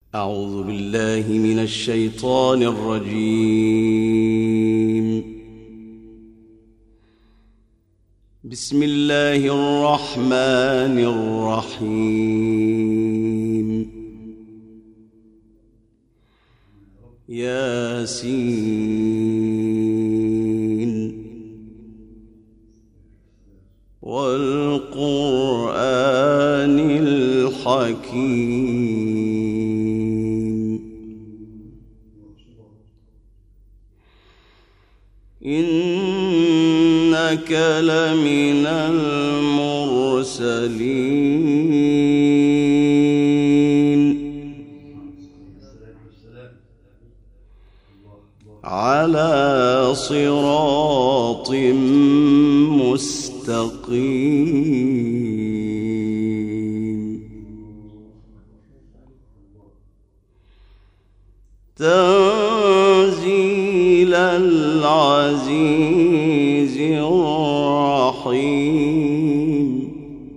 أعوذ بالله من الشيطان الرجيم. بسم الله الرحمن الرحيم. ياسين والقرآن الحكيم. إنك لمن المرسلين على صراط مستقيم. تنزيل العزيز الرحيم.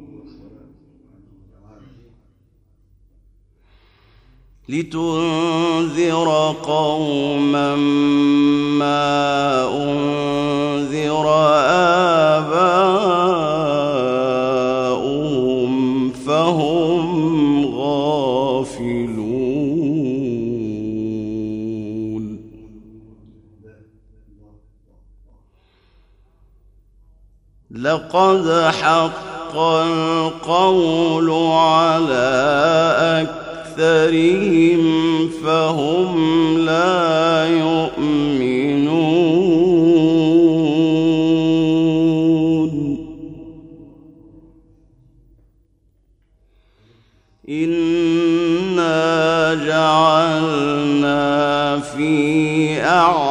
لتنذر قوما ما أنذر آباؤهم فهم غافلون. لقد حق القول على أكثرهم فهم لا يؤمنون. إنا جعلنا في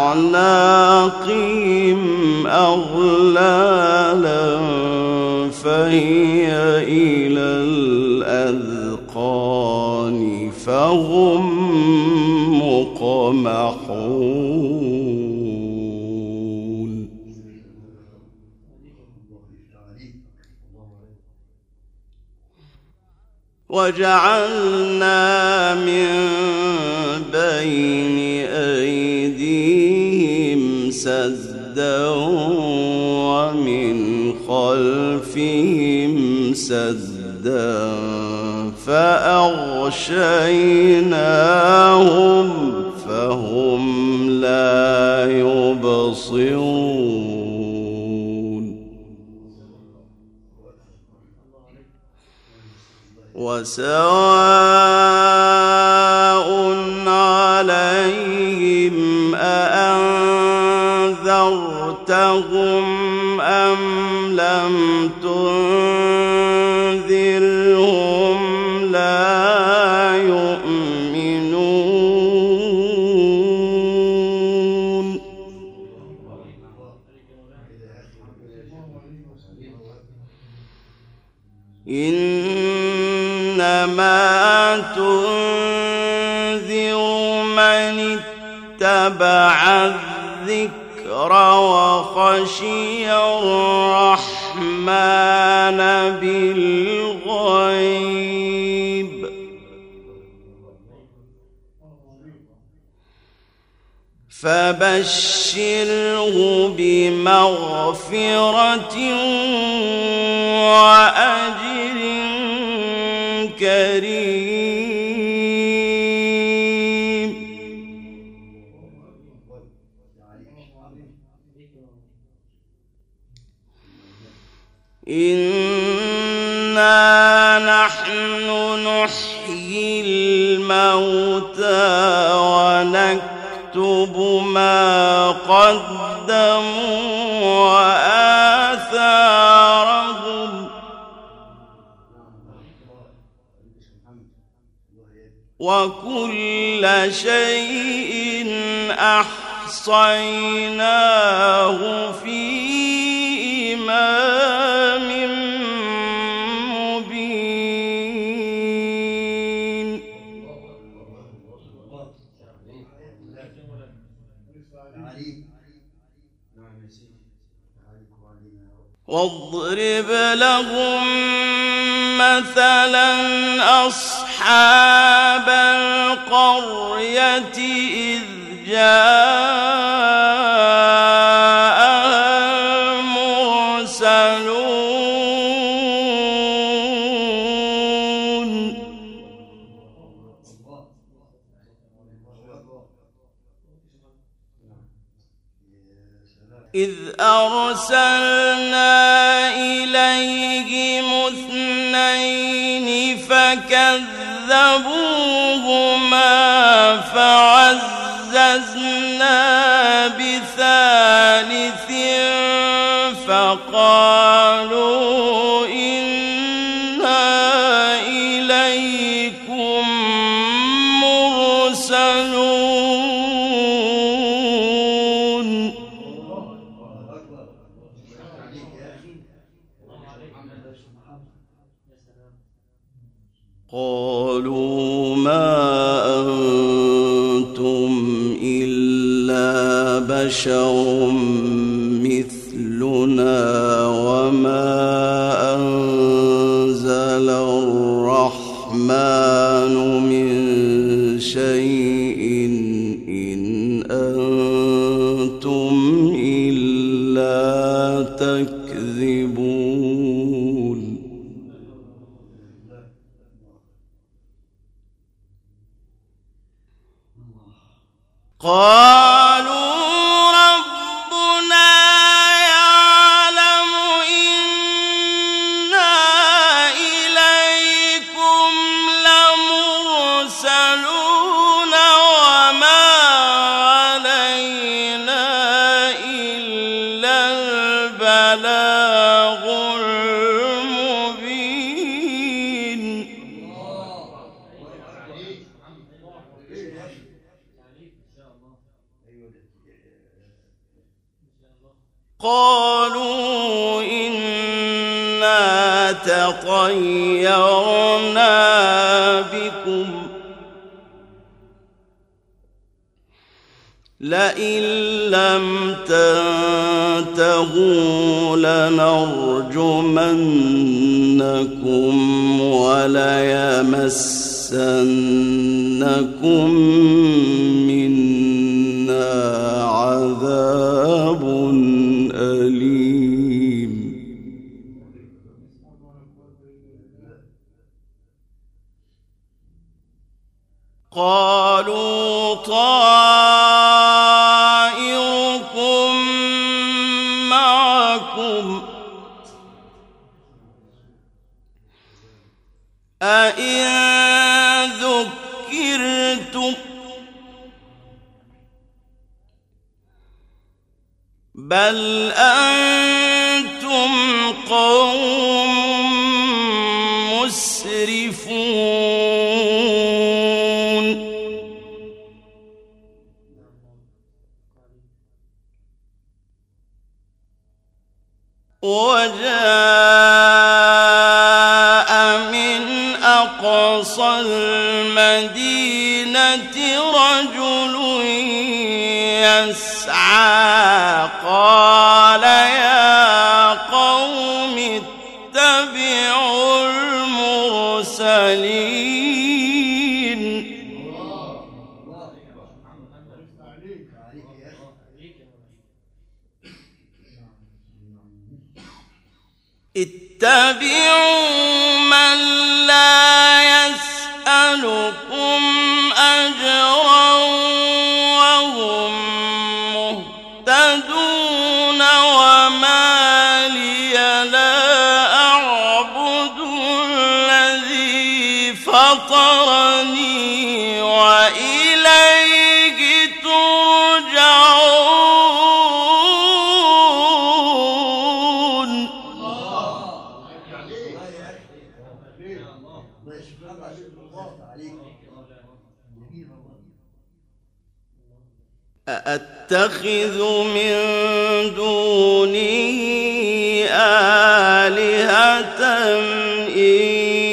أعناقهم أغلالا فهي إلى الأذقان فهم مقمحون. وجعلنا من بين أيديهم سدا ومن خلفهم سدا فأغشيناهم فهم لا يبصرون. وسواء عليهم أأنذرتهم أم لم تنذرهم لا يؤمنون. إنما تنذر من اتبع الذكر وخشي الرحمن بالغيب فبشره بمغفرة وأجر كريم. إنا نحن نحيي الموتى ونكتب ما قدموا وآثارهم وكل شيء أحصيناه في إمام مبين. واضرب لهم مثلا أصحاب القرية إذ جاءها المرسلون إذ أرسلنا إليهم اثنين فكذبوهما فعززنا بثالث فقالوا إنا إليكم مرسلون قالوا ما أنتم إلا بشر مثلنا وما أنزل الرحمن من شيء إن أنتم إلا تكذبون قالوا ربنا يعلم إنا إليكم لمرسلون وما علينا إلا البلاغ المبين قالوا إنا تطيرنا بكم لئن لم تنتهوا لنرجمنكم وليمسنكم منا عذاب أليم قالوا طائركم معكم أئن ذكرتم بل أنتم قوم مسرفون وجاء من أقصى المدينة رجل يسعى قال يا قوم اتبعوا المرسلين اتبعوا من لا يسألكم أجرا وهم مهتدون وما لي لا أعبد الذي فطرني وإليه ترجعون أأتخذ من دونه آلهة إن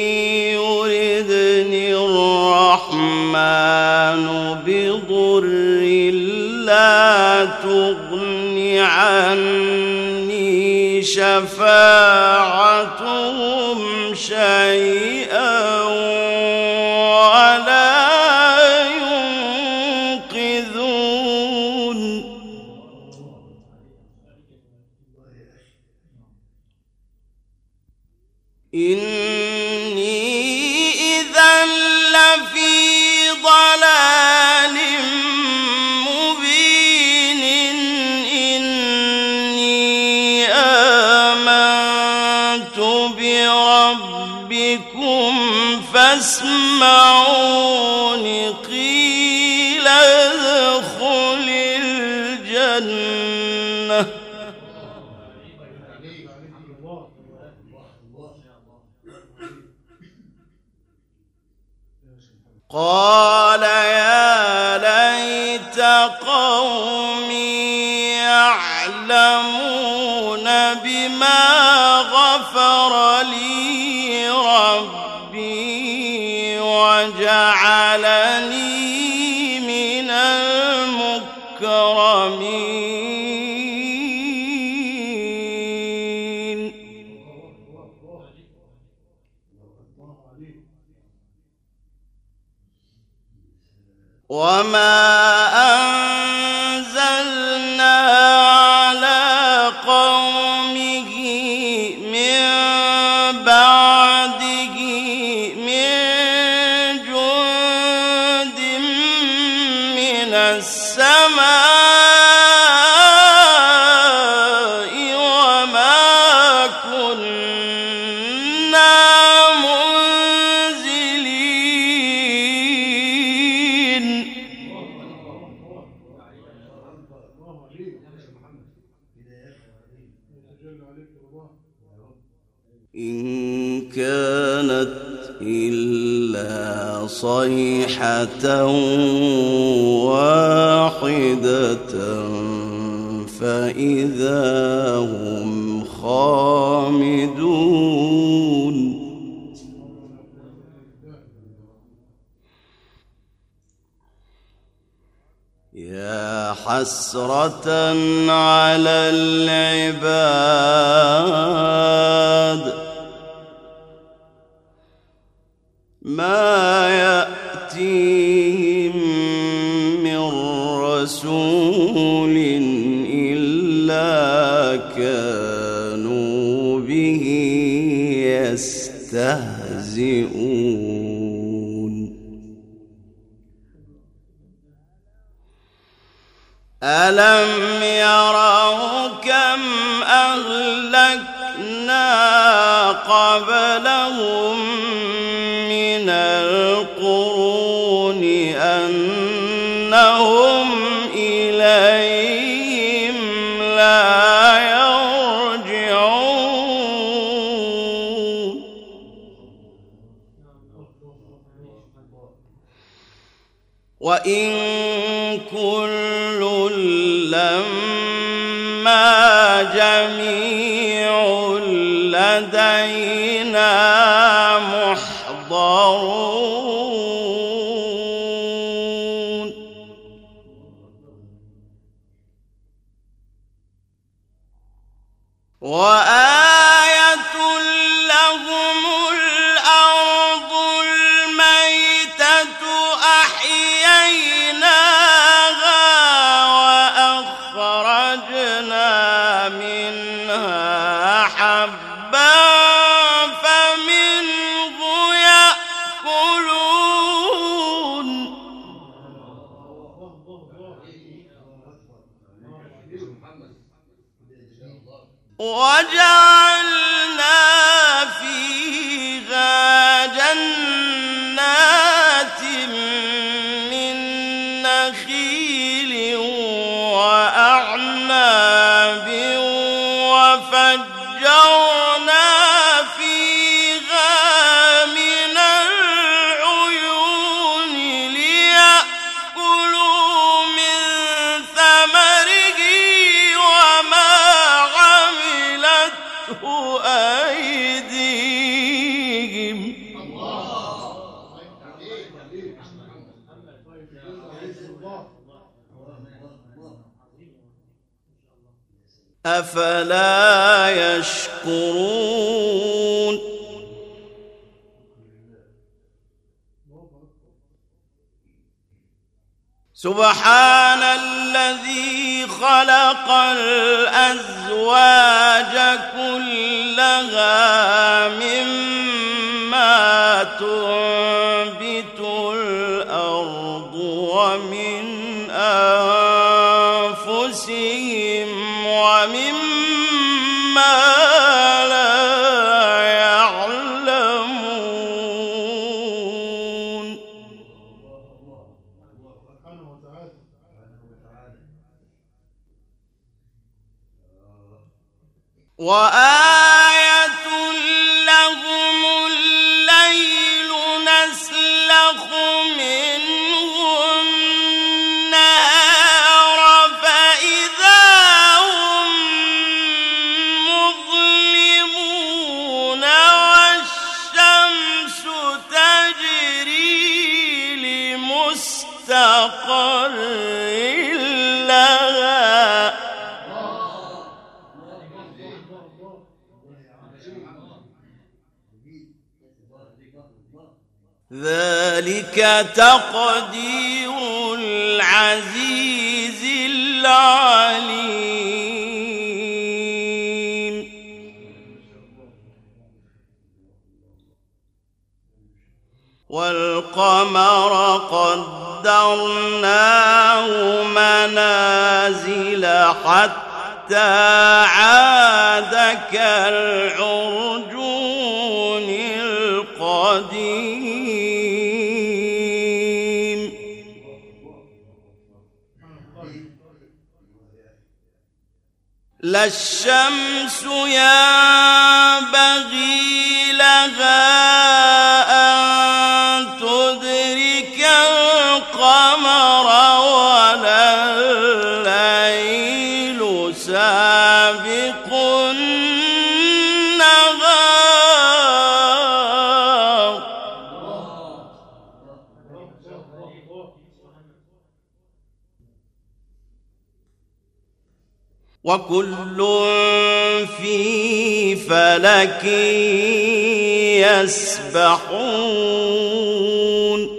يردني الرحمن بضر لا تغن عني شفاعتهم شيئا شيئا ولا ينقذون إني إذا لفي ضلال مبين إني آمنت بربكم فاسمعون قيل ادخل الجنة قال يا ليت قومي يعلمون بما غفر لي ربي وجعلني من المكرمين وما أنزلنا على قومه من بعده من جند من السماء وما كنا إن كانت إلا صيحة واحدة فإذا هم خامدون يا حسرة على العباد ما يأتيهم من رسول إلا كانوا به يستهزئون ألم يروا كم أهلكنا قبلهم من القرون أنهم إليهم لا يرجعون وإن كل لما جميع لدينا محضرون وآية لهم الأرض الميتة أحييناها وأخرجنا منها حبا فمنه يأكلون وجعلنا فيها جنات من نخيل وأعناب وفجرنا فيها من العيون ليأكلوا من ثمره وما عملته أيديهم أفلا يشكرون سبحان الذي خلق الأزواج كلها مما تنبت الأرض ومن أنفسهم ومما لا يعلمون. وآية لهم الليل نسلخ منه النهار فإذا هم مظلمون والشمس تجري لمستقر لها ذلك تقدير العزيز العليم. والقمر قدرناه منازل حتى عاد كالعرجون القديم. لا الشمس ينبغي لها أن تدرك القمر ولا الليل سابق النهار وكل في فلك يسبحون.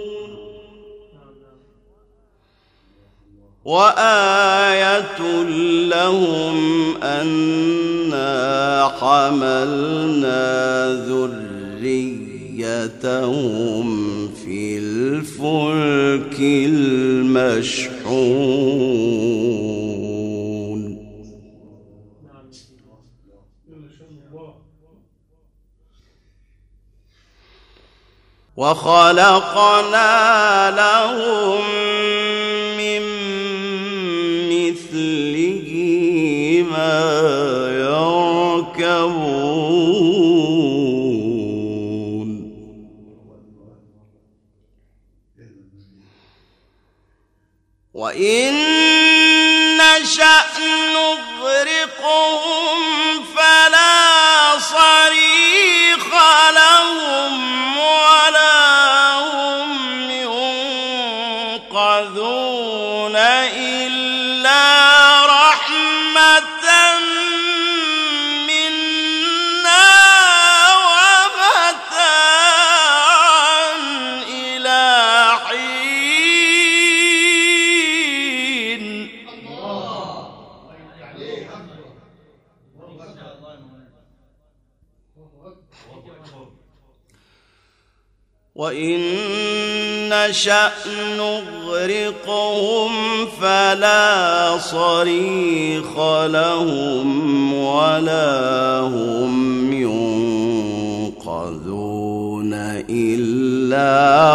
وآية لهم أنا حملنا ذريتهم في الفلك المشحون. وخلقنا لهم من مثله ما يركبون. وإن نشأ نغرقهم فلا صريخ لهم ولا هم ينقذون إلا رحمة منا ومتاعا إلى حين. وإن نشأ نغرقهم فلا صريخ لهم ولا هم ينقذون إلا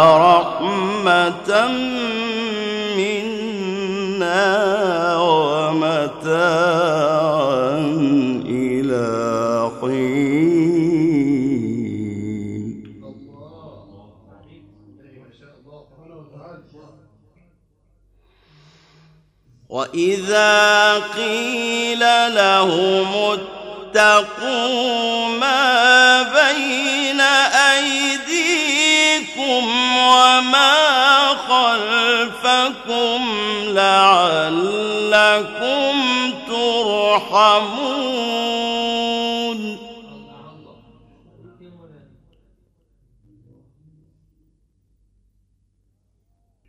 رحمة منا ومتاعا إلى حين. وإذا قيل لهم اتقوا ما بين أيديكم وما خلفكم لعلكم ترحمون.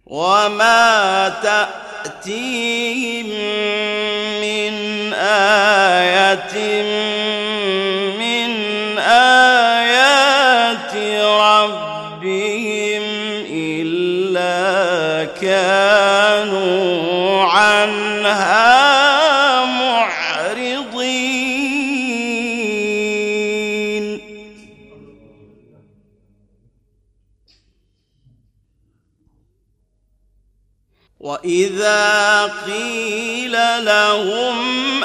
وما تأتيهم من آية من آيات ربهم إلا كانوا عنها معرضين. وإذا قيل لهم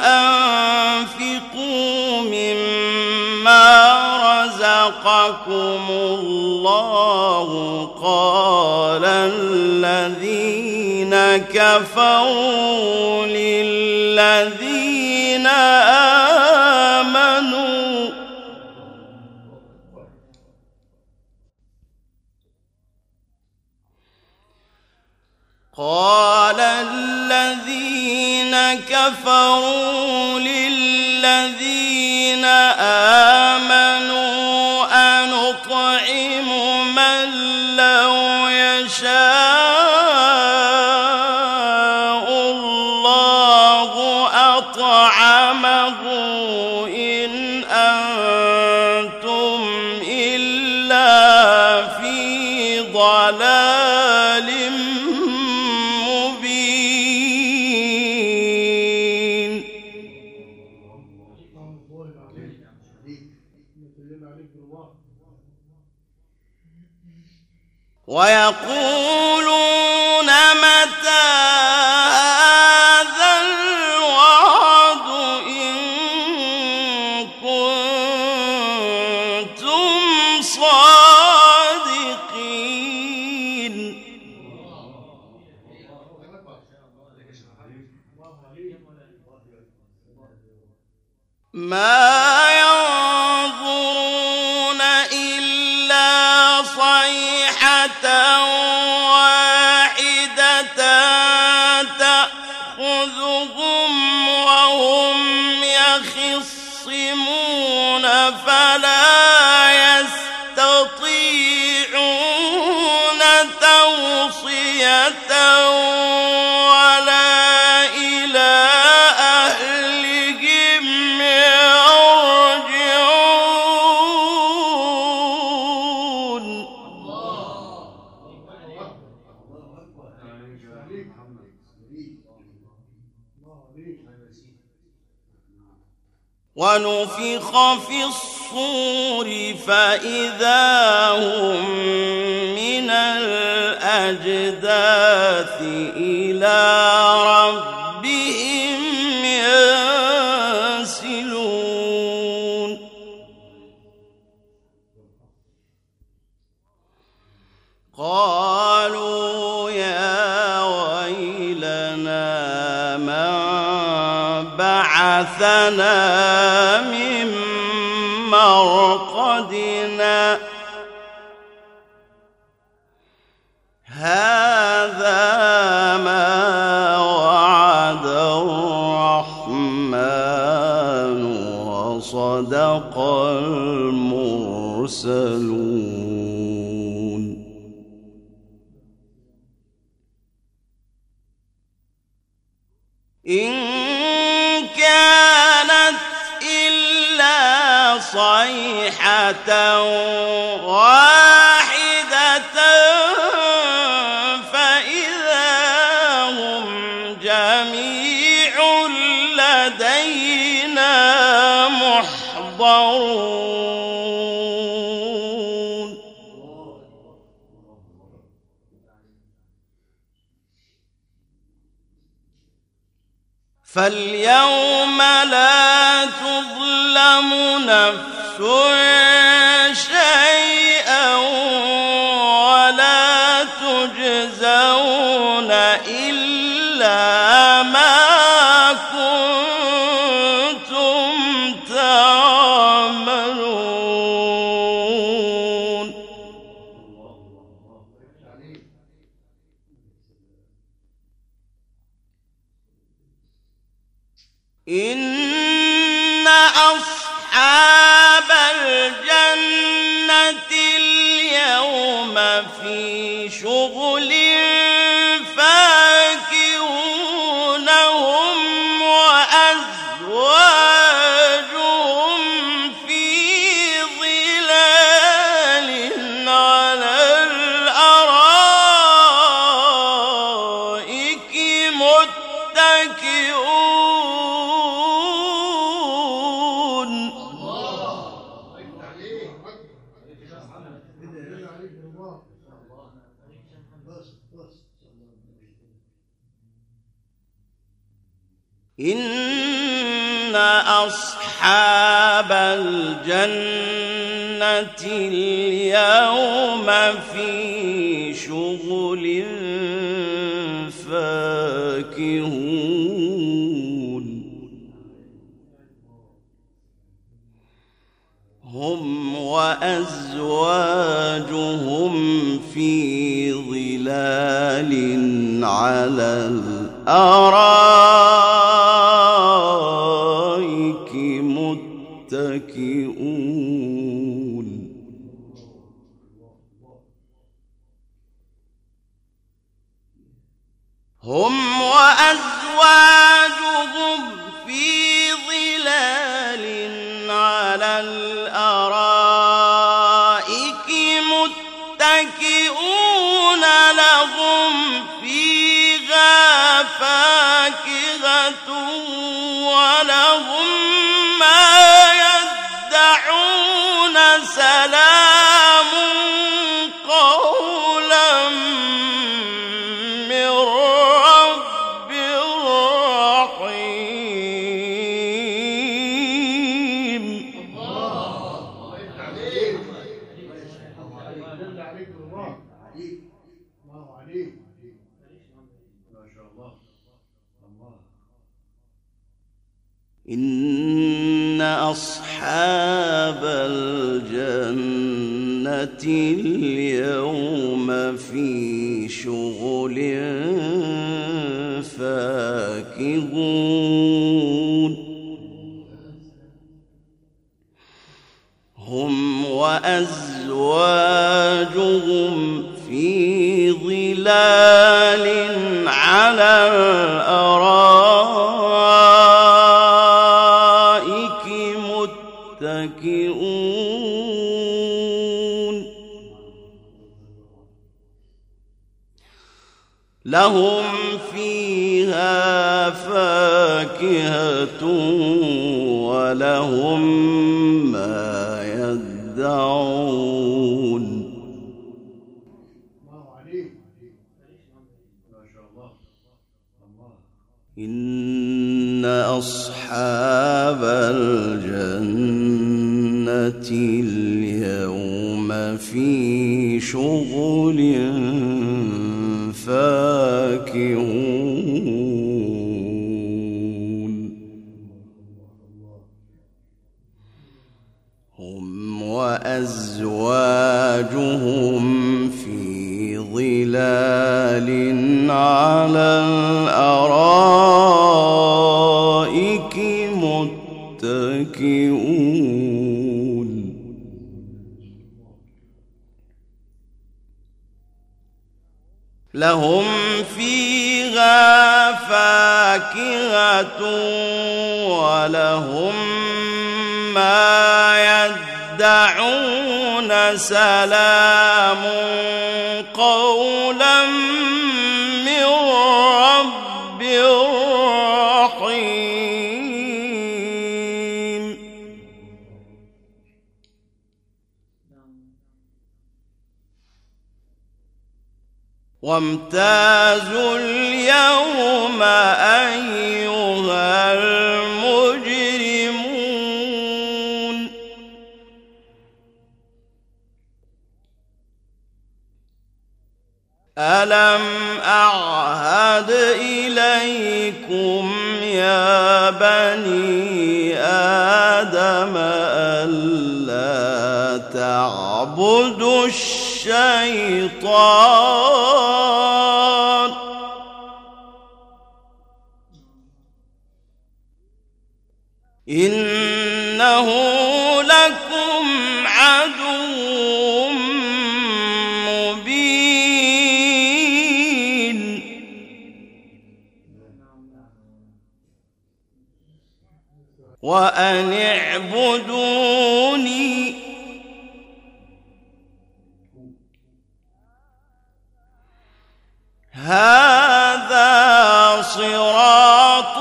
أنفقوا مما رزقكم الله قال الذين كفروا للذين آمنوا أنطعم من لو يشاء الله أطعمه إن أنتم إلا في ضلال مبين. ويقولون متى هذا الوعد إن كنتم صادقين. ما ينظرون إلا صيحة واحدة تأخذهم وهم يخصمون فلا يستطيعون توصية ولا إلى أهلهم يرجعون. ونفخ في الصور فإذا هم من الأجداث إلى ربهم ينسلون. قالوا يا ويلنا من بعثنا من مرقدنا هذا ما وعد الرحمن وصدق المرسلون. إن كانت إلا صيحة واحدة فإذا هم جميع لدينا محضرون. فاليوم لا تظلم نفس شيئا ولا تجزون إلا ما كنتم تعملون. إن أصحاب الجنة اليوم في شغل إن أصحاب الجنة اليوم في شغل فاكهون هم وأزواجهم في ظلال على الأرائك متكئون هم وأزواجهم في ظلال على الأرائك متكئون لهم فيها فاكهة ولهم ما يدعون سلام قولا من رب رحيم. إن أصحاب الجنة اليوم في شغل فاكهون هم وأزواجهم في ظلال على الأرائك متكئون لهم فيها فاكهة ولهم ما يدعون. إن أصحاب الجنة اليوم في شغل فاكهون هم وأزواجهم في ظلال على الأرائك متكئون لهم فيها فاكهة ولهم ما يدعون سلام قولا من رب رحيم. وامتازوا اليوم أيها المجرمون ألم أعهد إليكم يا بني آدم ألا تعبدوا الشيطان إنه لكم عدو مبين وأن اعبدوني هذا صراط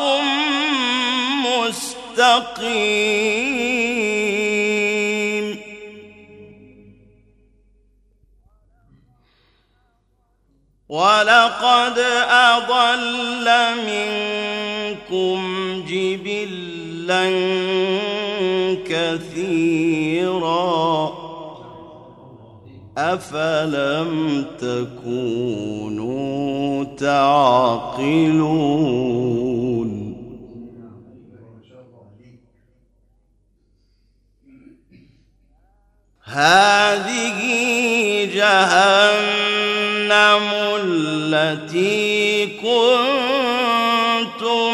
مستقيم ولقد أضل منكم جبلا كثيرا أفلم تكونوا تعقلون هذه جهنم التي كنتم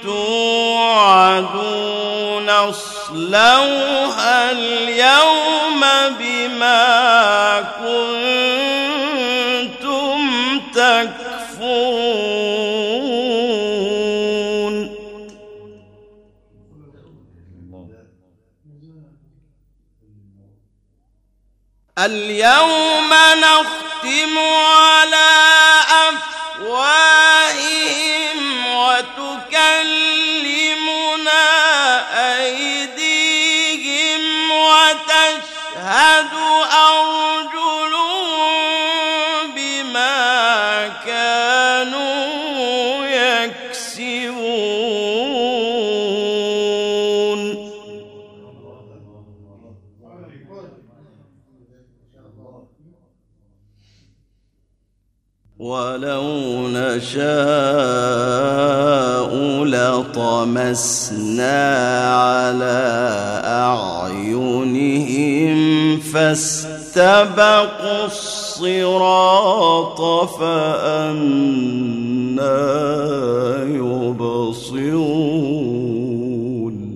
توعدون اصلوها اليوم بما كنتم تكفرون اليوم نختم على أفواههم وتكلمنا أيديهم وتشهد أرجلهم بما كانوا يكسبون ولو نشاء لطمسنا على أعينهم فاستبقوا الصراط فأنى يبصرون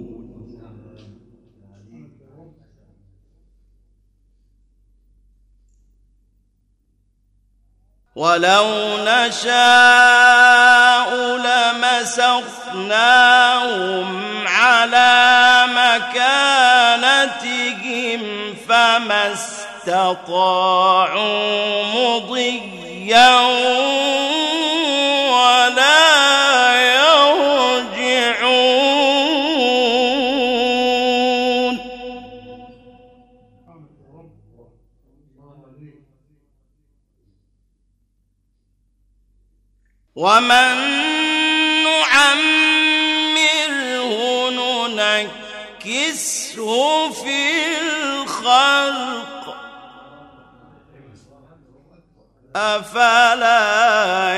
ولو نشاء لمسخناهم على مكانتهم فما استطاعوا مضيا ولا يرجعون ومن نعمره ننكسه في الخلق أفلا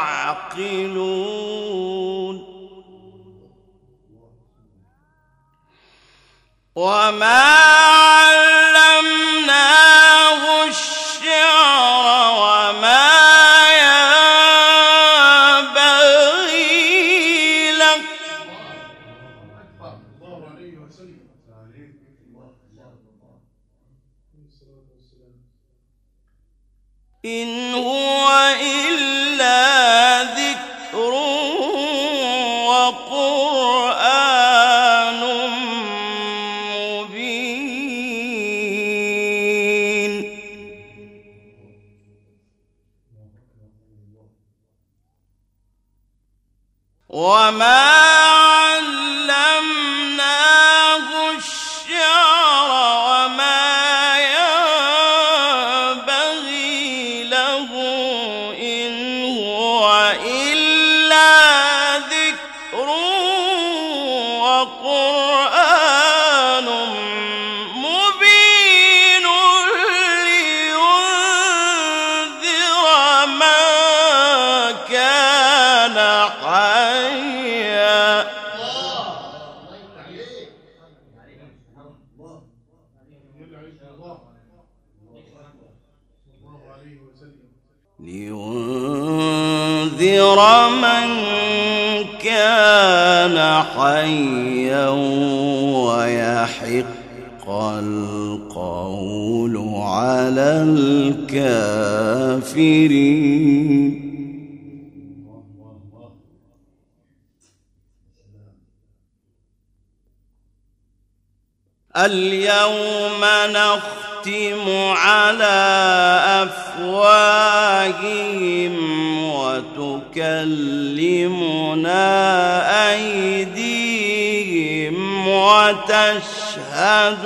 يعقلون وما علمناه الشعر وما إن هو إلا ذكر وقرآن مبين وما علمناه الشعر وما وقرآن مبين لينذر من كان حيا لينذر من كان حيا ويحق القول على الكافرين اليوم نختم على أفواههم وتكلمنا أيديهم وتشهد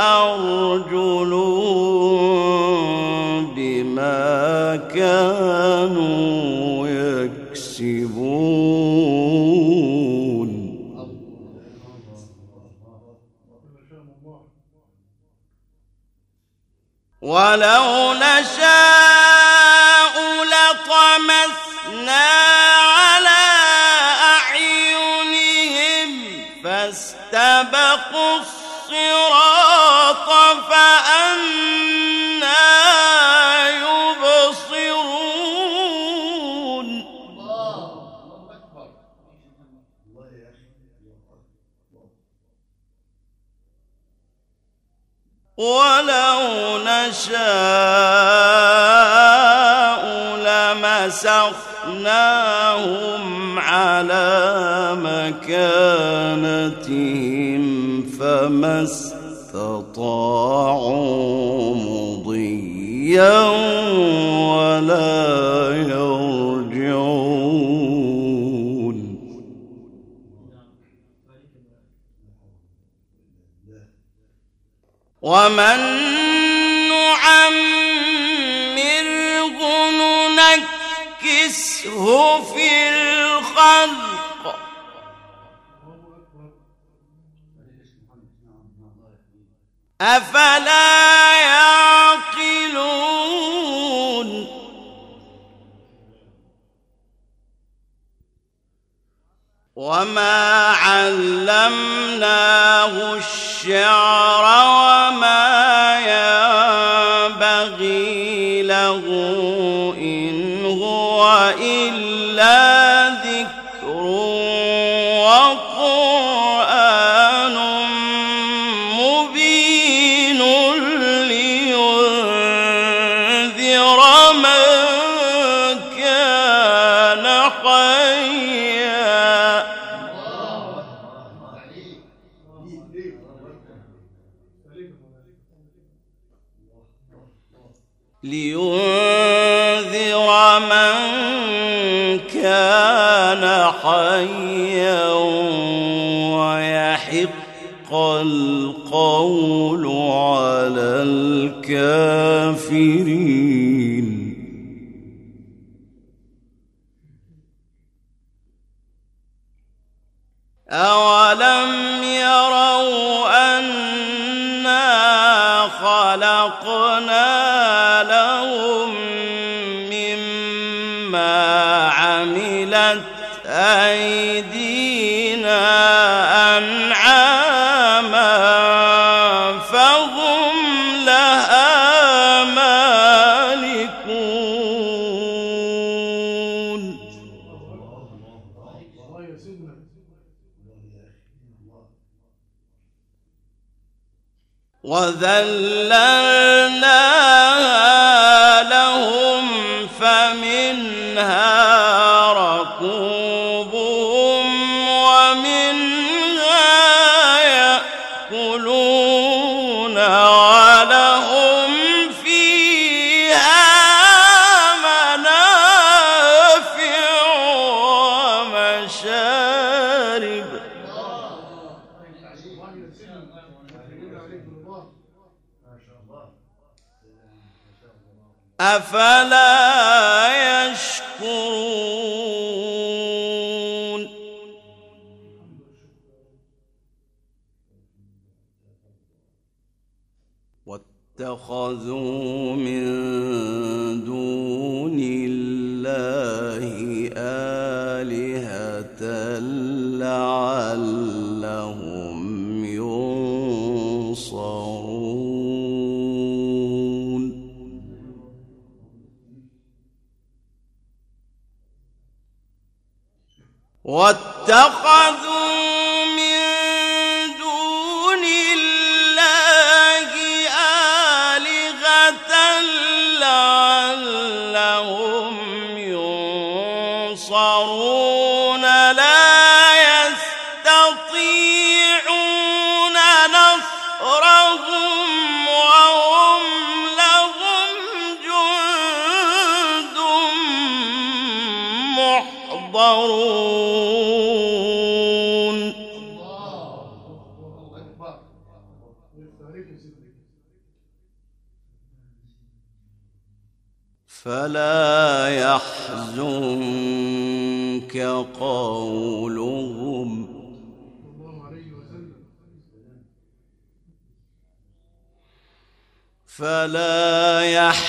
أرجلهم بما كانوا يكسبون ولو نشاء لطمسنا على أعينهم فاستبقوا الصراط فأنى يبصرون ولو نشاء لمسخناهم على مكانتهم فما استطاعوا مضيا ولا يرجعون ومن نعمره ننكسه في الخلق أفلا يعقلون وما علمناه الشعر وما ينبغي له إن هو إلا ذكر وقرآن مبين لينذر من كان حيا ويحق القول على الكافرين أولم يروا أنا خلقنا لهم مما عملت أيدينا أنعاما فهم لها مالكون وذللناها لهم فمنها ركوبهم ومنها يأكلون ولهم فيها منافع ومشارب أفلا يشكرون واتخذوا من دون الله آلهة لعلهم ينصرون واتخذوا من دون الله آلهة لعلهم ينصرون لا يستطيعون نصرهم وهم لهم جند محضرون فلا يحزنك قولهم فلا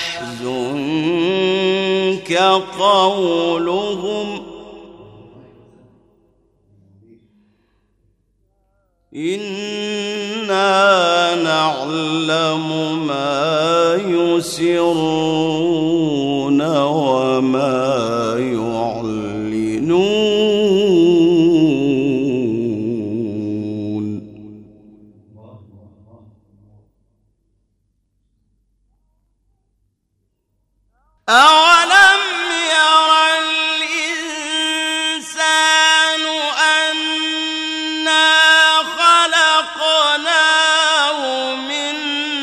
يحزنك قولهم إنا نعلم ما يسرون وما يعلنون. أولم ير الإنسان أنا خلقناه من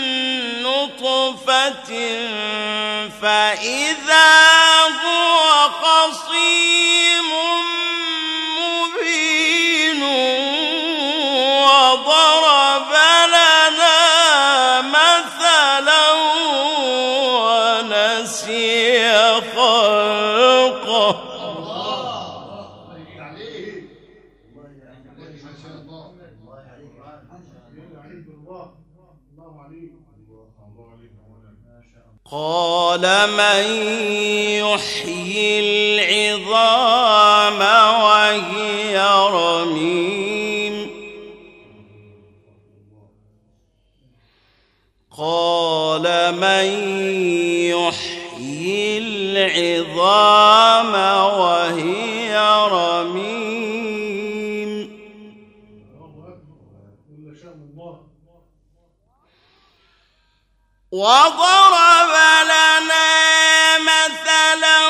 نطفة فإذا هو خصيم مبين وضرب لنا مثلا ونسي خلقه. قال من يحيي العظام وهي رميم قال من يحيي العظام وهي رميم وضرب لنا مثلا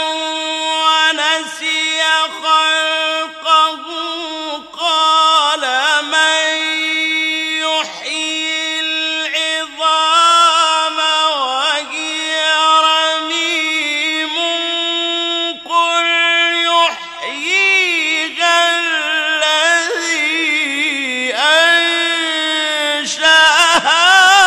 ونسي خلقه قال من يحيي العظام وهي رميم قل يحييها الذي أنشأها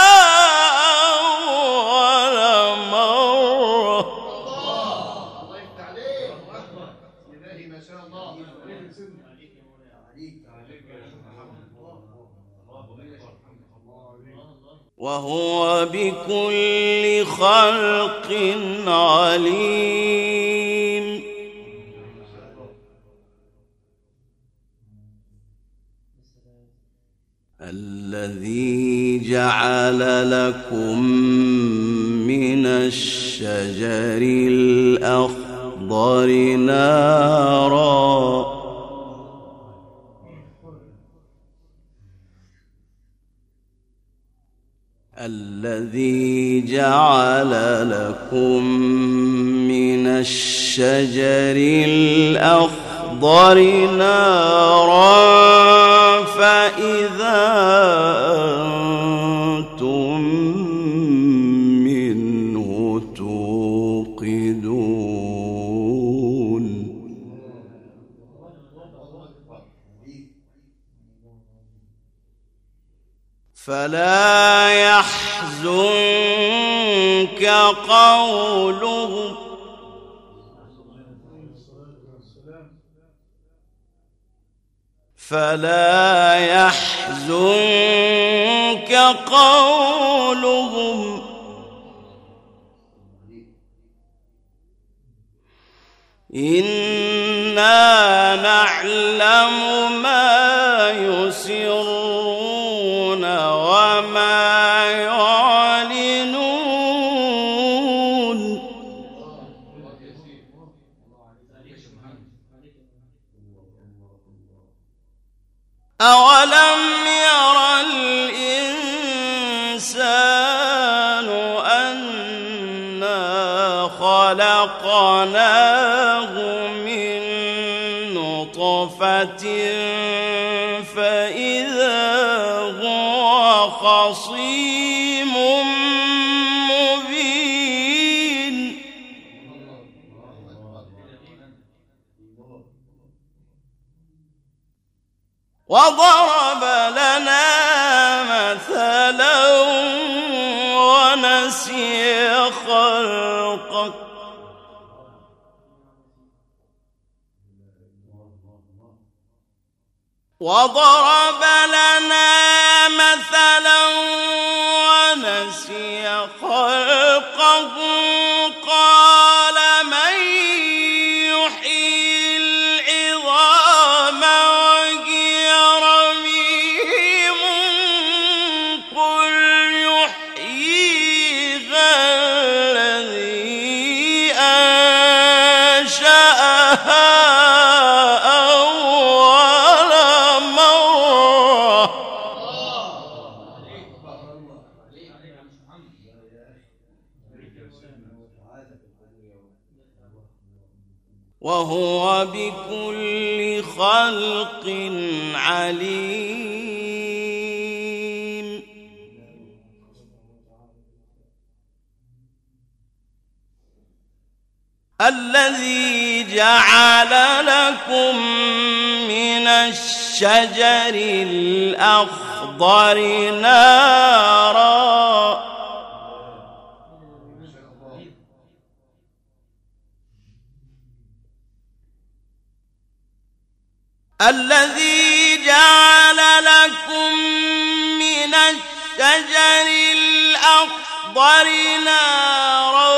وهو بكل خلق عليم. الذي جعل لكم من الشجر الأخضر نارا الذي جعل لكم من الشجر الأخضر نارا فإذا أنتم منه توقدون. فلا يحزنك قولهم فلا يحزنك قولهم إنا نعلم ما يسرون وما يعلنون. أولم ير الإنسان أنا خلقناه من نطفة فإذا هو خصيم مبين وضرب لنا مثلا ونسي خلقه وضرب لنا مثلا ونسي خلقه قال من يحيي العظام وهي رميم قل يحييها الذي أنشأها وهو بكل خلق عليم الذي جعل لكم من الشجر الأخضر نارا الذي جعل لكم من الشجر الأخضر نارا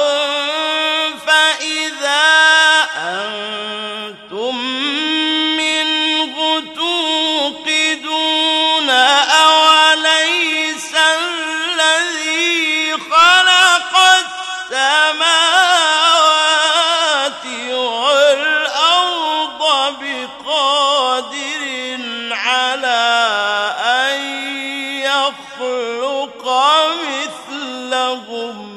فإذا أنتم منه توقدون أوليس الذي خلق السماوات والأرض بقادر على أن يخلق مثلهم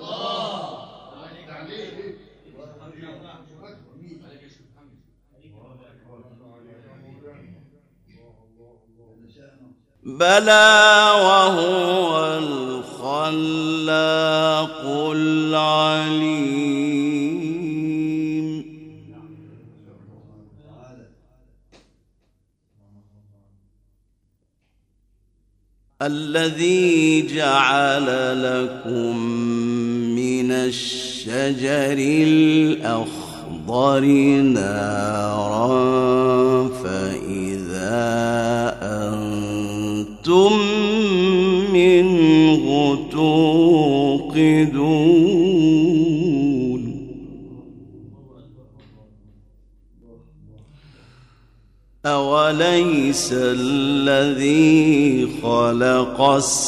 بلى وهو الخلاق العليم الذي جعل لكم من الشجر الأخضر نارا فإذا أنتم منه توقدون أوليس الذي خلق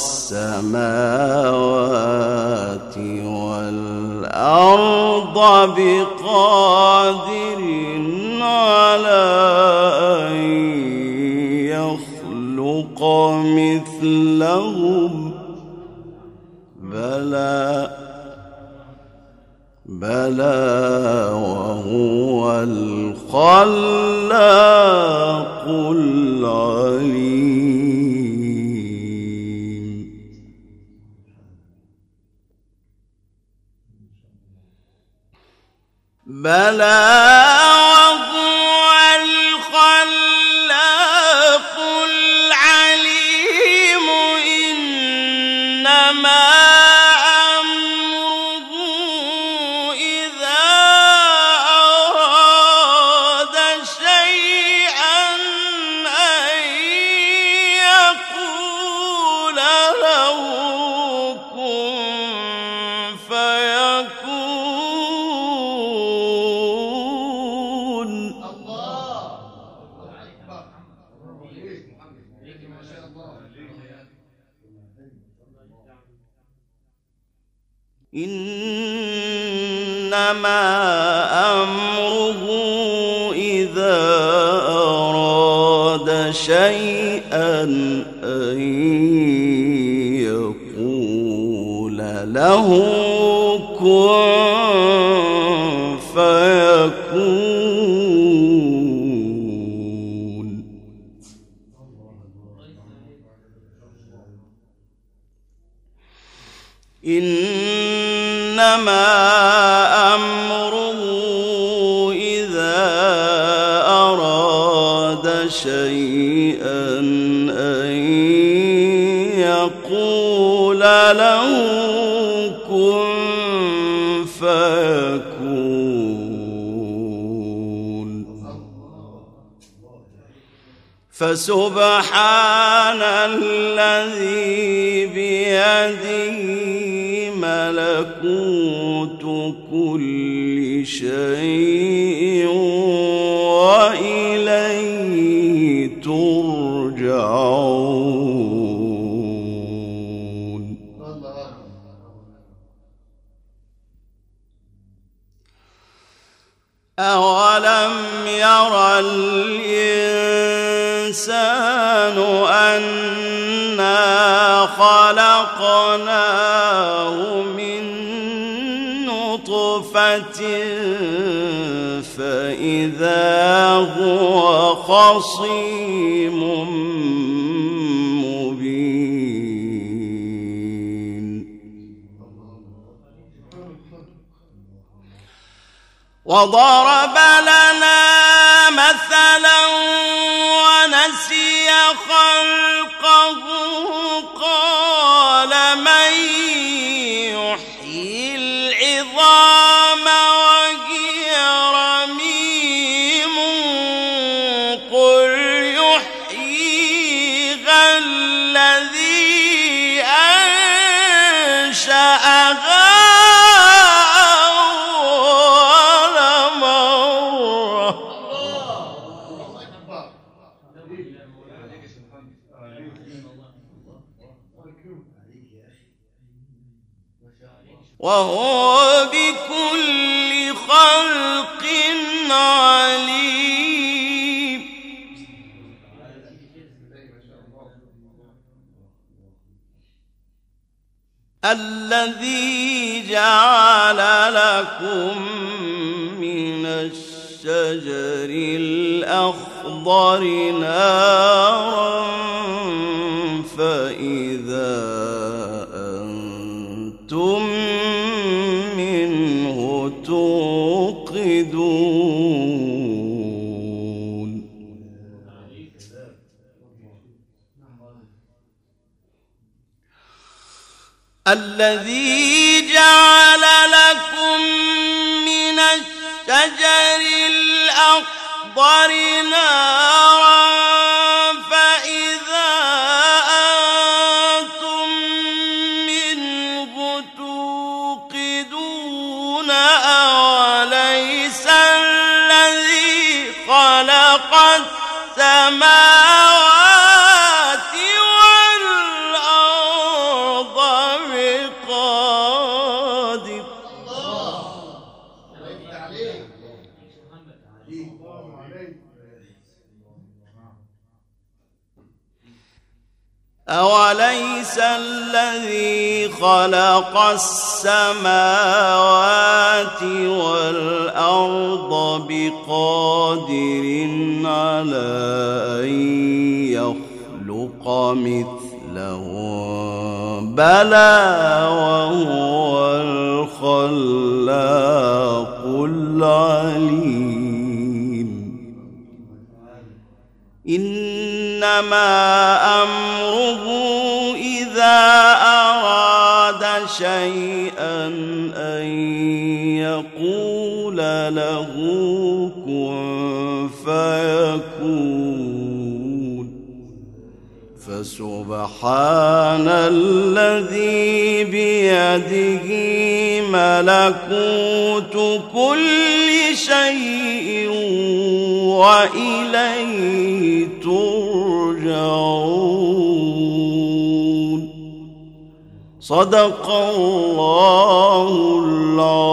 السماوات والأرض بقادر على أن يخلق مثلهم بلى وهو الخلاق العليم بلى وهو الخلاق العليم إنما إنما أمره إذا أراد شيئا أن يقول له كن فيكون إنما أمره إذا أراد شيئا أن يقول له كن فيكون فسبحان الذي بيده ملكوت كل شيء وإليه ترجعون. أولم ير الإنسان أنا خلقناه من نطفة فإذا هو خصيم مبين. وضرب لنا مثلا ونسي خلقه قال من يحيي العظام وهي رميم قل يحييها الذي أنشأها وهو بكل خلق عليم. الذي جعل لكم من الشجر الأخضر نارا فإذا أنتم منه توقدون. الذي جعل لكم من الشجر الأخضر نارا فإذا أنتم منه توقدون. أوليس الذي خلق السماوات والأرض بقادر أوليس الذي خلق السماوات والأرض بقادر على أن يخلق مثلهم بلى وهو الخلاق العليم. إنما أمره إذا أراد شيئا أن يقول له كن فيكون. فسبحان الذي بيده ملكوت كل شيء وإليه ترجعون. صدق الله العظيم.